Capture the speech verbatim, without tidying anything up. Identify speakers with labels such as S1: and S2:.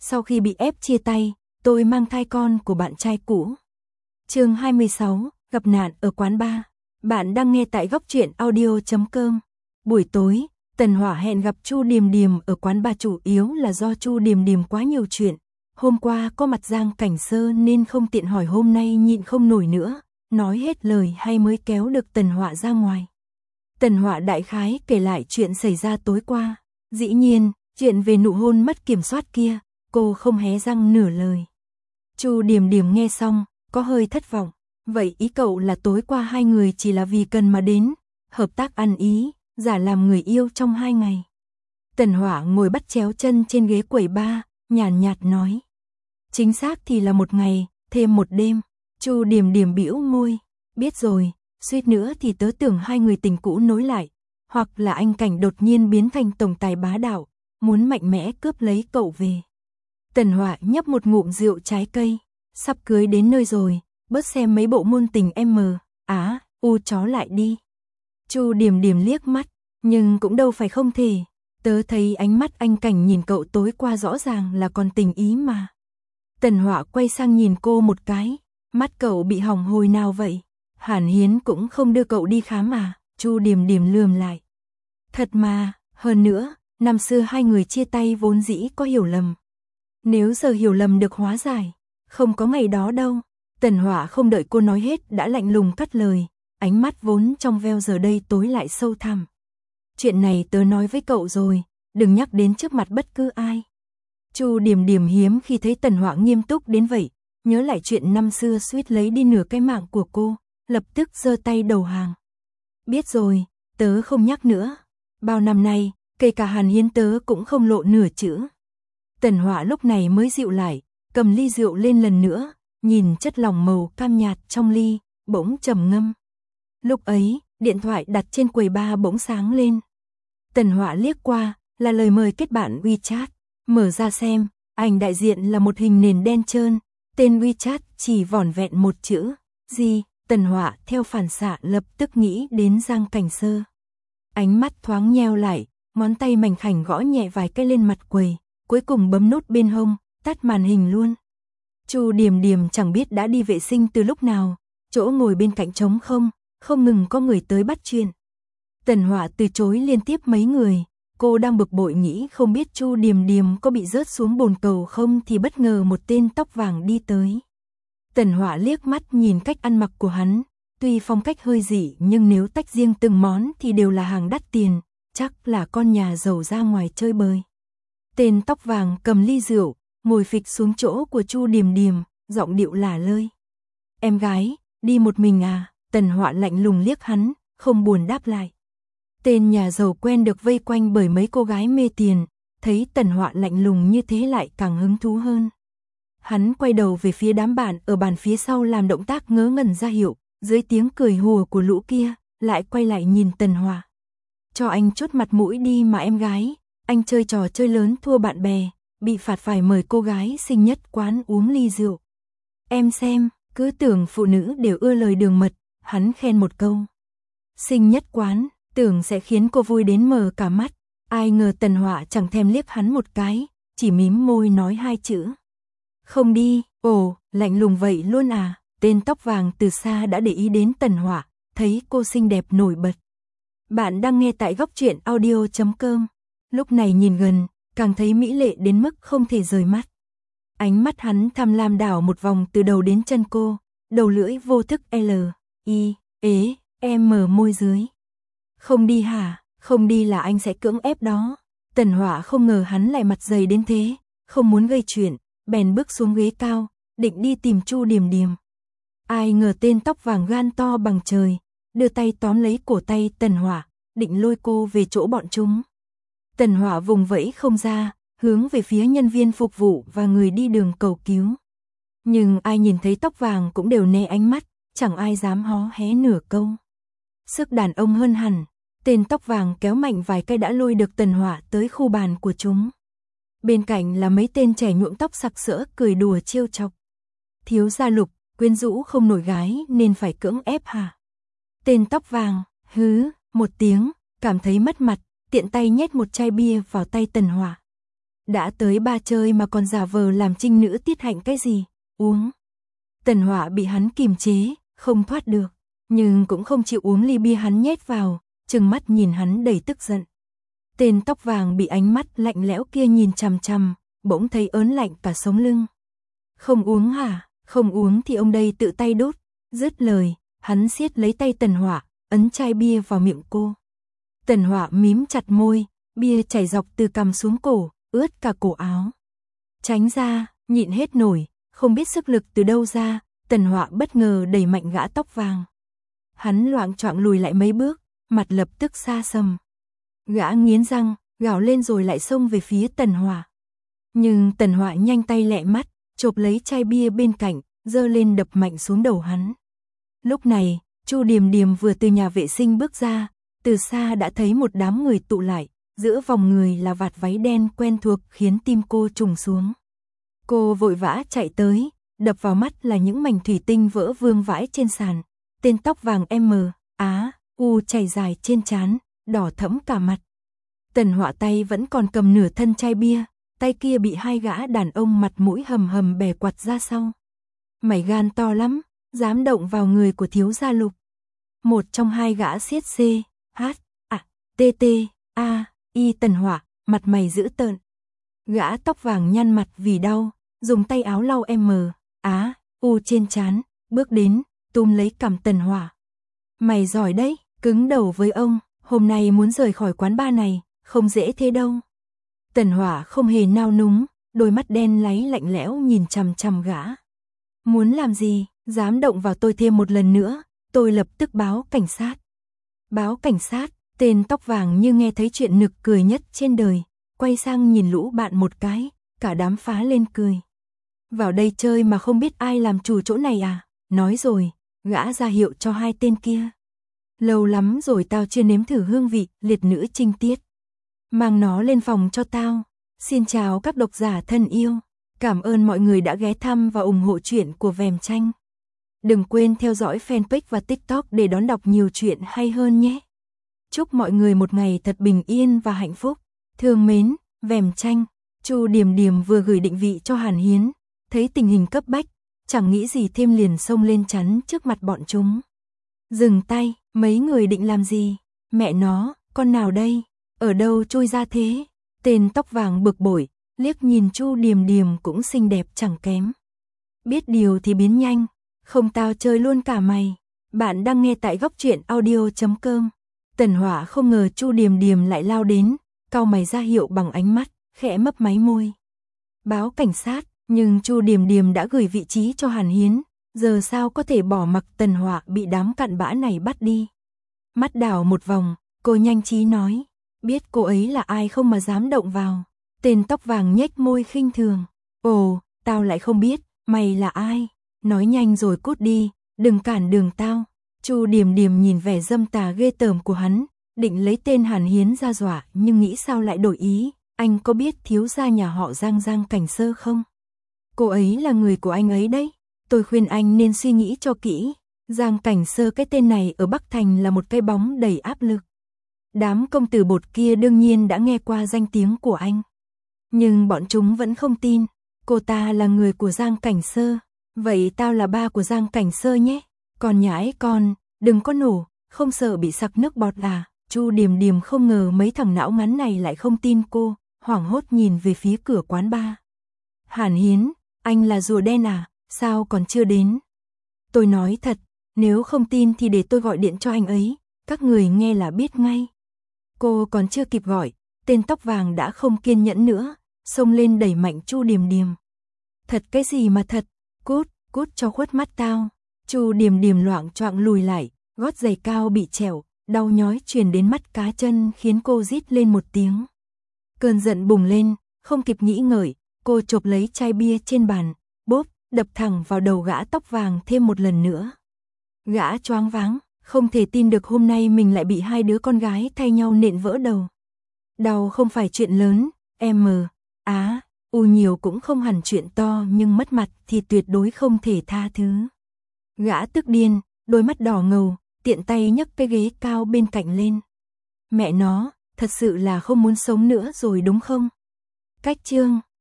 S1: Sau khi bị ép chia tay, tôi mang thai con của bạn trai cũ. Chương hai mươi sáu, gặp nạn ở quán bar. Bạn đang nghe tại góc truyện audio chấm com. Buổi tối, Tần Hỏa hẹn gặp Chu Điềm Điềm ở quán bar, chủ yếu là do Chu Điềm Điềm quá nhiều chuyện. Hôm qua có mặt Giang Cảnh Sơ nên không tiện hỏi, hôm nay nhịn không nổi nữa, nói hết lời hay mới kéo được Tần Hỏa ra ngoài. Tần Hỏa đại khái kể lại chuyện xảy ra tối qua. Dĩ nhiên, chuyện về nụ hôn mất kiểm soát kia, cô không hé răng nửa lời. Chu Điềm Điềm nghe xong, có hơi thất vọng. Vậy ý cậu là tối qua hai người chỉ là vì cần mà đến, hợp tác ăn ý, giả làm người yêu trong hai ngày. Tần Hỏa ngồi bắt chéo chân trên ghế quầy bar, nhàn nhạt, nhạt nói. Chính xác thì là một ngày, thêm một đêm. Chu Điềm Điềm bĩu môi. Biết rồi, suýt nữa thì tớ tưởng hai người tình cũ nối lại. Hoặc là anh Cảnh đột nhiên biến thành tổng tài bá đạo, muốn mạnh mẽ cướp lấy cậu về. Tần Hỏa nhấp một ngụm rượu trái cây. Sắp cưới đến nơi rồi, bớt xem mấy bộ môn tình em á, u chó lại đi. Chu Điềm Điềm liếc mắt, nhưng cũng đâu phải không thể. Tớ thấy ánh mắt anh Cảnh nhìn cậu tối qua rõ ràng là còn tình ý mà. Tần Hỏa quay sang nhìn cô một cái, mắt cậu bị hỏng hồi nào vậy? Hàn Hiến cũng không đưa cậu đi khám à? Chu Điềm Điềm lườm lại. Thật mà, hơn nữa, năm xưa hai người chia tay vốn dĩ có hiểu lầm. Nếu giờ hiểu lầm được hóa giải, không có ngày đó đâu. Tần Hỏa không đợi cô nói hết đã lạnh lùng cắt lời, ánh mắt vốn trong veo giờ đây tối lại sâu thẳm. Chuyện này tớ nói với cậu rồi, đừng nhắc đến trước mặt bất cứ ai. Chu Điềm Điềm hiếm khi thấy Tần Hỏa nghiêm túc đến vậy, nhớ lại chuyện năm xưa suýt lấy đi nửa cái mạng của cô, lập tức giơ tay đầu hàng. Biết rồi, tớ không nhắc nữa. Bao năm nay, kể cả Hàn Hiến tớ cũng không lộ nửa chữ. Tần Hỏa lúc này mới dịu lại, cầm ly rượu lên lần nữa, nhìn chất lỏng màu cam nhạt trong ly, bỗng trầm ngâm. Lúc ấy, điện thoại đặt trên quầy bar bỗng sáng lên. Tần Hỏa liếc qua, là lời mời kết bạn WeChat. Mở ra xem, ảnh đại diện là một hình nền đen trơn, tên WeChat chỉ vỏn vẹn một chữ. Gì? Tần Hỏa theo phản xạ lập tức nghĩ đến Giang Cảnh Sơ. Ánh mắt thoáng nheo lại, ngón tay mảnh khảnh gõ nhẹ vài cái lên mặt quầy, cuối cùng bấm nút bên hông, tắt màn hình luôn. Chu Điềm Điềm chẳng biết đã đi vệ sinh từ lúc nào, chỗ ngồi bên cạnh trống không, không ngừng có người tới bắt chuyện. Tần Hỏa từ chối liên tiếp mấy người, cô đang bực bội nghĩ không biết Chu Điềm Điềm có bị rớt xuống bồn cầu không thì bất ngờ một tên tóc vàng đi tới. Tần Hỏa liếc mắt nhìn cách ăn mặc của hắn, tuy phong cách hơi dị nhưng nếu tách riêng từng món thì đều là hàng đắt tiền, chắc là con nhà giàu ra ngoài chơi bời. Tên tóc vàng cầm ly rượu, ngồi phịch xuống chỗ của Chu Điềm Điềm, giọng điệu lả lơi. Em gái, đi một mình à? Tần Hỏa lạnh lùng liếc hắn, không buồn đáp lại. Tên nhà giàu quen được vây quanh bởi mấy cô gái mê tiền, thấy Tần Hỏa lạnh lùng như thế lại càng hứng thú hơn. Hắn quay đầu về phía đám bạn ở bàn phía sau làm động tác ngớ ngẩn ra hiệu, dưới tiếng cười hùa của lũ kia, lại quay lại nhìn Tần Hỏa. Cho anh chút mặt mũi đi mà em gái, anh chơi trò chơi lớn thua bạn bè, bị phạt phải mời cô gái xinh nhất quán uống ly rượu. Em xem, cứ tưởng phụ nữ đều ưa lời đường mật, hắn khen một câu. Xinh nhất quán, tưởng sẽ khiến cô vui đến mờ cả mắt, ai ngờ Tần Hỏa chẳng thèm liếc hắn một cái, chỉ mím môi nói hai chữ. Không đi. Ồ, lạnh lùng vậy luôn à? Tên tóc vàng từ xa đã để ý đến Tần Hỏa, thấy cô xinh đẹp nổi bật. Bạn đang nghe tại góc truyện audio chấm com. Lúc này nhìn gần, càng thấy mỹ lệ đến mức không thể rời mắt. Ánh mắt hắn tham lam đảo một vòng từ đầu đến chân cô, đầu lưỡi vô thức L, I, ế, em mở môi dưới. Không đi hả? Không đi là anh sẽ cưỡng ép đó. Tần Hỏa không ngờ hắn lại mặt dày đến thế, không muốn gây chuyện, bèn bước xuống ghế cao, định đi tìm Chu Điềm Điềm. Ai ngờ tên tóc vàng gan to bằng trời, đưa tay tóm lấy cổ tay Tần Hỏa, định lôi cô về chỗ bọn chúng. Tần Hỏa vùng vẫy không ra, hướng về phía nhân viên phục vụ và người đi đường cầu cứu. Nhưng ai nhìn thấy tóc vàng cũng đều né ánh mắt, chẳng ai dám hó hé nửa câu. Sức đàn ông hơn hẳn, tên tóc vàng kéo mạnh vài cái đã lôi được Tần Hỏa tới khu bàn của chúng. Bên cạnh là mấy tên trẻ nhuộm tóc sặc sỡ cười đùa trêu chọc. Thiếu gia Lục, quyến rũ không nổi gái nên phải cưỡng ép hả? Tên tóc vàng, hứ, một tiếng, cảm thấy mất mặt, tiện tay nhét một chai bia vào tay Tần Hỏa. Đã tới ba chơi mà còn giả vờ làm trinh nữ tiết hạnh cái gì, uống. Tần Họa bị hắn kìm chế, không thoát được, nhưng cũng không chịu uống ly bia hắn nhét vào, trừng mắt nhìn hắn đầy tức giận. Tên tóc vàng bị ánh mắt lạnh lẽo kia nhìn chằm chằm, bỗng thấy ớn lạnh cả sống lưng. Không uống hả, không uống thì ông đây tự tay đốt. Dứt lời, hắn siết lấy tay Tần Họa, ấn chai bia vào miệng cô. Tần Họa mím chặt môi, bia chảy dọc từ cằm xuống cổ, ướt cả cổ áo. Tránh ra, nhịn hết nổi, không biết sức lực từ đâu ra, Tần Họa bất ngờ đẩy mạnh gã tóc vàng. Hắn loạng choạng lùi lại mấy bước, mặt lập tức xa sầm. Gã nghiến răng, gào lên rồi lại xông về phía Tần Họa. Nhưng Tần Họa nhanh tay lẹ mắt, chộp lấy chai bia bên cạnh, giơ lên đập mạnh xuống đầu hắn. Lúc này, Chu Điềm Điềm vừa từ nhà vệ sinh bước ra, từ xa đã thấy một đám người tụ lại, giữa vòng người là vạt váy đen quen thuộc khiến tim cô trùng xuống. Cô vội vã chạy tới, đập vào mắt là những mảnh thủy tinh vỡ vương vãi trên sàn. Tên tóc vàng M, Á, U chảy dài trên trán, đỏ thẫm cả mặt. Tần Họa tay vẫn còn cầm nửa thân chai bia, tay kia bị hai gã đàn ông mặt mũi hầm hầm bè quặt ra sau. Mày gan to lắm, dám động vào người của thiếu gia Lục. Một trong hai gã siết C, H, A, T T, A, Y Tần Họa, mặt mày dữ tợn. Gã tóc vàng nhăn mặt vì đau, dùng tay áo lau M, Á, U trên trán, bước đến, túm lấy cằm Tần Họa. Mày giỏi đấy, cứng đầu với ông, hôm nay muốn rời khỏi quán bar này, không dễ thế đâu. Tần Họa không hề nao núng, đôi mắt đen láy lạnh lẽo nhìn chằm chằm gã. Muốn làm gì, dám động vào tôi thêm một lần nữa, tôi lập tức báo cảnh sát. Báo cảnh sát, tên tóc vàng như nghe thấy chuyện nực cười nhất trên đời, quay sang nhìn lũ bạn một cái, cả đám phá lên cười. Vào đây chơi mà không biết ai làm chủ chỗ này à, nói rồi, gã ra hiệu cho hai tên kia. Lâu lắm rồi tao chưa nếm thử hương vị liệt nữ trinh tiết. Mang nó lên phòng cho tao. Xin chào các độc giả thân yêu. Cảm ơn mọi người đã ghé thăm và ủng hộ truyện của Vèm Tranh. Đừng quên theo dõi fanpage và TikTok để đón đọc nhiều chuyện hay hơn nhé. Chúc mọi người một ngày thật bình yên và hạnh phúc. Thương mến, Vèm Tranh. Chu Điềm Điềm vừa gửi định vị cho Hàn Hiến, thấy tình hình cấp bách, chẳng nghĩ gì thêm liền xông lên chắn trước mặt bọn chúng. Dừng tay, mấy người định làm gì? Mẹ nó, con nào đây? Ở đâu chui ra thế? Tên tóc vàng bực bội, liếc nhìn Chu Điềm Điềm cũng xinh đẹp chẳng kém. Biết điều thì biến nhanh, không tao chơi luôn cả mày. Bạn đang nghe tại góc truyện audio chấm com. Tần Họa không ngờ Chu Điềm Điềm lại lao đến, cau mày ra hiệu bằng ánh mắt, khẽ mấp máy môi. Báo cảnh sát, nhưng Chu Điềm Điềm đã gửi vị trí cho Hàn Hiến, giờ sao có thể bỏ mặc Tần Họa bị đám cặn bã này bắt đi. Mắt đảo một vòng, cô nhanh trí nói, biết cô ấy là ai không mà dám động vào. Tên tóc vàng nhếch môi khinh thường, ồ, tao lại không biết, mày là ai? Nói nhanh rồi cút đi, đừng cản đường tao. Chu Điềm Điềm nhìn vẻ dâm tà ghê tởm của hắn, định lấy tên Hàn Hiến ra dọa nhưng nghĩ sao lại đổi ý. Anh có biết thiếu gia nhà họ Giang Giang Cảnh Sơ không? Cô ấy là người của anh ấy đấy. Tôi khuyên anh nên suy nghĩ cho kỹ. Giang Cảnh Sơ cái tên này ở Bắc Thành là một cái bóng đầy áp lực. Đám công tử bột kia đương nhiên đã nghe qua danh tiếng của anh. Nhưng bọn chúng vẫn không tin. Cô ta là người của Giang Cảnh Sơ. Vậy tao là ba của Giang Cảnh Sơ nhé. Còn nhãi con, đừng có nổ, không sợ bị sặc nước bọt à. Chu Điềm Điềm không ngờ mấy thằng não ngắn này lại không tin cô, hoảng hốt nhìn về phía cửa quán bar. Hàn Hiến, anh là rùa đen à, sao còn chưa đến? Tôi nói thật, nếu không tin thì để tôi gọi điện cho anh ấy, các người nghe là biết ngay. Cô còn chưa kịp gọi, tên tóc vàng đã không kiên nhẫn nữa, xông lên đẩy mạnh Chu Điềm Điềm. Thật cái gì mà thật, cút, cút cho khuất mắt tao. Chu Điềm Điềm loạng choạng lùi lại, gót giày cao bị trẹo, đau nhói truyền đến mắt cá chân khiến cô rít lên một tiếng. Cơn giận bùng lên, không kịp nghĩ ngợi, cô chộp lấy chai bia trên bàn, bốp, đập thẳng vào đầu gã tóc vàng thêm một lần nữa. Gã choáng váng, không thể tin được hôm nay mình lại bị hai đứa con gái thay nhau nện vỡ đầu. Đau không phải chuyện lớn, M, Á, U nhiều cũng không hẳn chuyện to nhưng mất mặt thì tuyệt đối không thể tha thứ. Gã tức điên, đôi mắt đỏ ngầu, tiện tay nhấc cái ghế cao bên cạnh lên. Mẹ nó, thật sự là không muốn sống nữa rồi đúng không? Cách chương